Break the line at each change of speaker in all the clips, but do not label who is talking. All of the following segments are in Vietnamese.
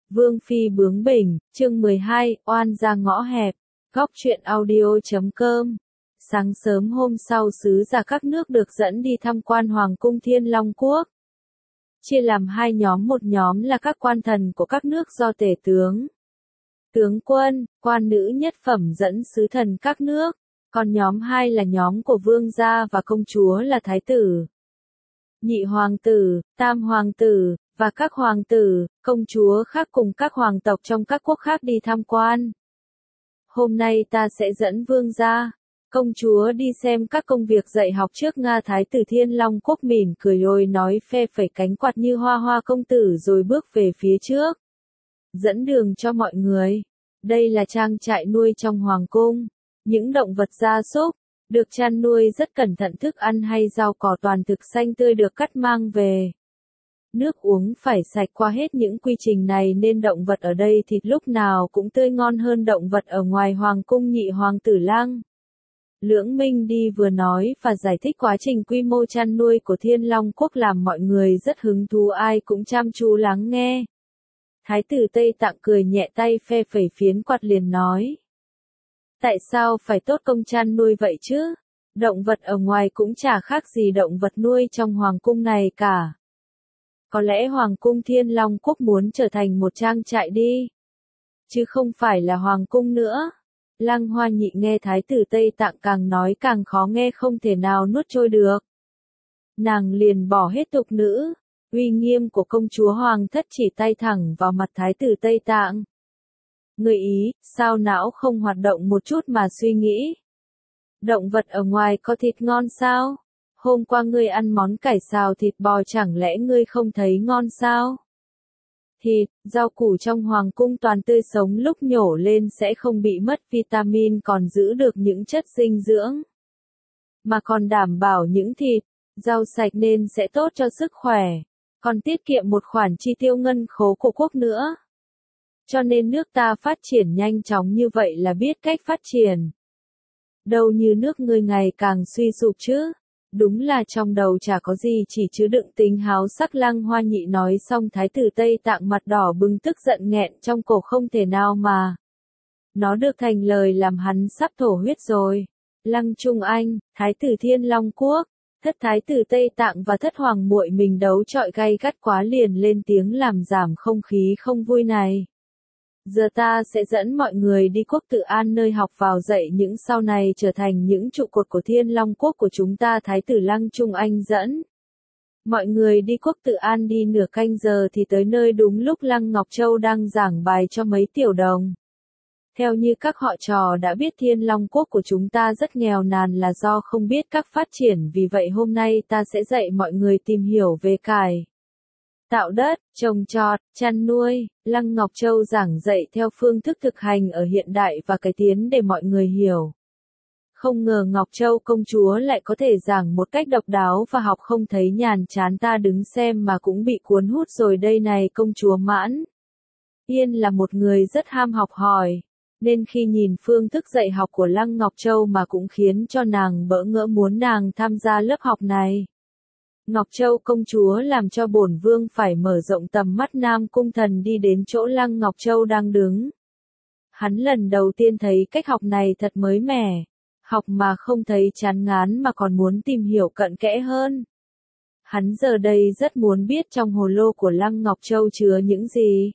Vương phi bướng bỉnh, chương 12, oan ra ngõ hẹp. Góc truyện audio.com. Sáng sớm hôm sau sứ giả các nước được dẫn đi tham quan Hoàng cung Thiên Long Quốc. Chia làm hai nhóm, một nhóm là các quan thần của các nước do tể tướng, tướng quân, quan nữ nhất phẩm dẫn sứ thần các nước, còn nhóm hai là nhóm của vương gia và công chúa là thái tử, nhị hoàng tử, tam hoàng tử, và các hoàng tử, công chúa khác cùng các hoàng tộc trong các quốc khác đi tham quan. Hôm nay ta sẽ dẫn vương gia, công chúa đi xem các công việc dạy học trước Nga. Thái tử Thiên Long Quốc mỉm cười rồi nói phe phẩy cánh quạt như hoa hoa công tử rồi bước về phía trước, dẫn đường cho mọi người. Đây là trang trại nuôi trong hoàng cung, những động vật gia súc được chăn nuôi rất cẩn thận, thức ăn hay rau cỏ toàn thực xanh tươi được cắt mang về. Nước uống phải sạch. Qua hết những quy trình này nên động vật ở đây thịt lúc nào cũng tươi ngon hơn động vật ở ngoài hoàng cung. Nhị hoàng tử Lăng Lưỡng Minh đi vừa nói và giải thích quá trình quy mô chăn nuôi của Thiên Long Quốc làm mọi người rất hứng thú, ai cũng chăm chú lắng nghe. Thái tử Tây Tạng cười nhẹ tay phe phẩy phiến quạt liền nói: tại sao phải tốt công chăn nuôi vậy chứ? Động vật ở ngoài cũng chả khác gì động vật nuôi trong hoàng cung này cả. Có lẽ hoàng cung Thiên Long Quốc muốn trở thành một trang trại đi, chứ không phải là hoàng cung nữa. Lăng Hoa Nhị nghe thái tử Tây Tạng càng nói càng khó nghe, không thể nào nuốt trôi được. Nàng liền bỏ hết tục nữ, uy nghiêm của công chúa hoàng thất, chỉ tay thẳng vào mặt thái tử Tây Tạng. Người Ý, sao não không hoạt động một chút mà suy nghĩ? Động vật ở ngoài có thịt ngon sao? Hôm qua ngươi ăn món cải xào thịt bò, chẳng lẽ ngươi không thấy ngon sao? Thịt, rau củ trong hoàng cung toàn tươi sống, lúc nhổ lên sẽ không bị mất vitamin, còn giữ được những chất dinh dưỡng. Mà còn đảm bảo những thịt, rau sạch nên sẽ tốt cho sức khỏe, còn tiết kiệm một khoản chi tiêu ngân khố của quốc nữa. Cho nên nước ta phát triển nhanh chóng như vậy là biết cách phát triển. Đâu như nước ngươi ngày càng suy sụp chứ. Đúng là trong đầu chả có gì chỉ chứa đựng tính háo sắc. Lăng Hoa Nhị nói xong thái tử Tây Tạng mặt đỏ bừng, tức giận nghẹn trong cổ không thể nào mà nó được thành lời, làm hắn sắp thổ huyết rồi. Lăng Trung Anh, thái tử Thiên Long Quốc, thất thái tử Tây Tạng và thất hoàng muội mình đấu chọi gay gắt quá, liền lên tiếng làm giảm không khí không vui này. Giờ ta sẽ dẫn mọi người đi quốc tự An, nơi học vào dạy những sau này trở thành những trụ cột của Thiên Long Quốc của chúng ta. Thái tử Lăng Trung Anh dẫn mọi người đi quốc tự An, đi nửa canh giờ thì tới nơi đúng lúc Lăng Ngọc Châu đang giảng bài cho mấy tiểu đồng. Theo như các họ trò đã biết, Thiên Long Quốc của chúng ta rất nghèo nàn là do không biết các phát triển, vì vậy hôm nay ta sẽ dạy mọi người tìm hiểu về cải tạo đất, trồng trọt, chăn nuôi. Lăng Ngọc Châu giảng dạy theo phương thức thực hành ở hiện đại và cải tiến để mọi người hiểu. Không ngờ Ngọc Châu công chúa lại có thể giảng một cách độc đáo và học không thấy nhàm chán, ta đứng xem mà cũng bị cuốn hút rồi đây này. Công chúa Mãn Yên là một người rất ham học hỏi, nên khi nhìn phương thức dạy học của Lăng Ngọc Châu mà cũng khiến cho nàng bỡ ngỡ, muốn nàng tham gia lớp học này. Ngọc Châu công chúa làm cho bổn vương phải mở rộng tầm mắt. Nam Cung Thần đi đến chỗ Lăng Ngọc Châu đang đứng. Hắn lần đầu tiên thấy cách học này thật mới mẻ. Học mà không thấy chán ngán mà còn muốn tìm hiểu cặn kẽ hơn. Hắn giờ đây rất muốn biết trong hồ lô của Lăng Ngọc Châu chứa những gì.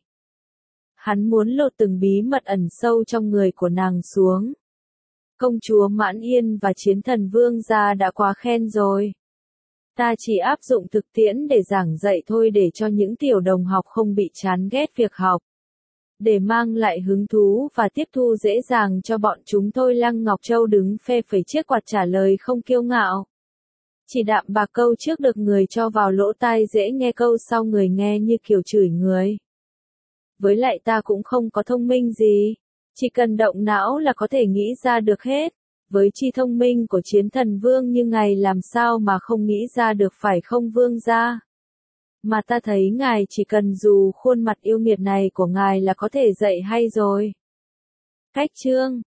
Hắn muốn lột từng bí mật ẩn sâu trong người của nàng xuống. Công chúa Mãn Yên và Chiến Thần Vương gia đã quá khen rồi. Ta chỉ áp dụng thực tiễn để giảng dạy thôi, để cho những tiểu đồng học không bị chán ghét việc học, để mang lại hứng thú và tiếp thu dễ dàng cho bọn chúng thôi. Lăng Ngọc Châu đứng phe phẩy chiếc quạt trả lời không kiêu ngạo, chỉ đạm bạc, câu trước được người cho vào lỗ tai dễ nghe, câu sau người nghe như kiểu chửi người. Với lại ta cũng không có thông minh gì, chỉ cần động não là có thể nghĩ ra được hết. Với chi thông minh của Chiến Thần Vương như ngài làm sao mà không nghĩ ra được, phải không vương gia? Mà ta thấy ngài chỉ cần dù khuôn mặt yêu nghiệt này của ngài là có thể dạy hay rồi. Cách chương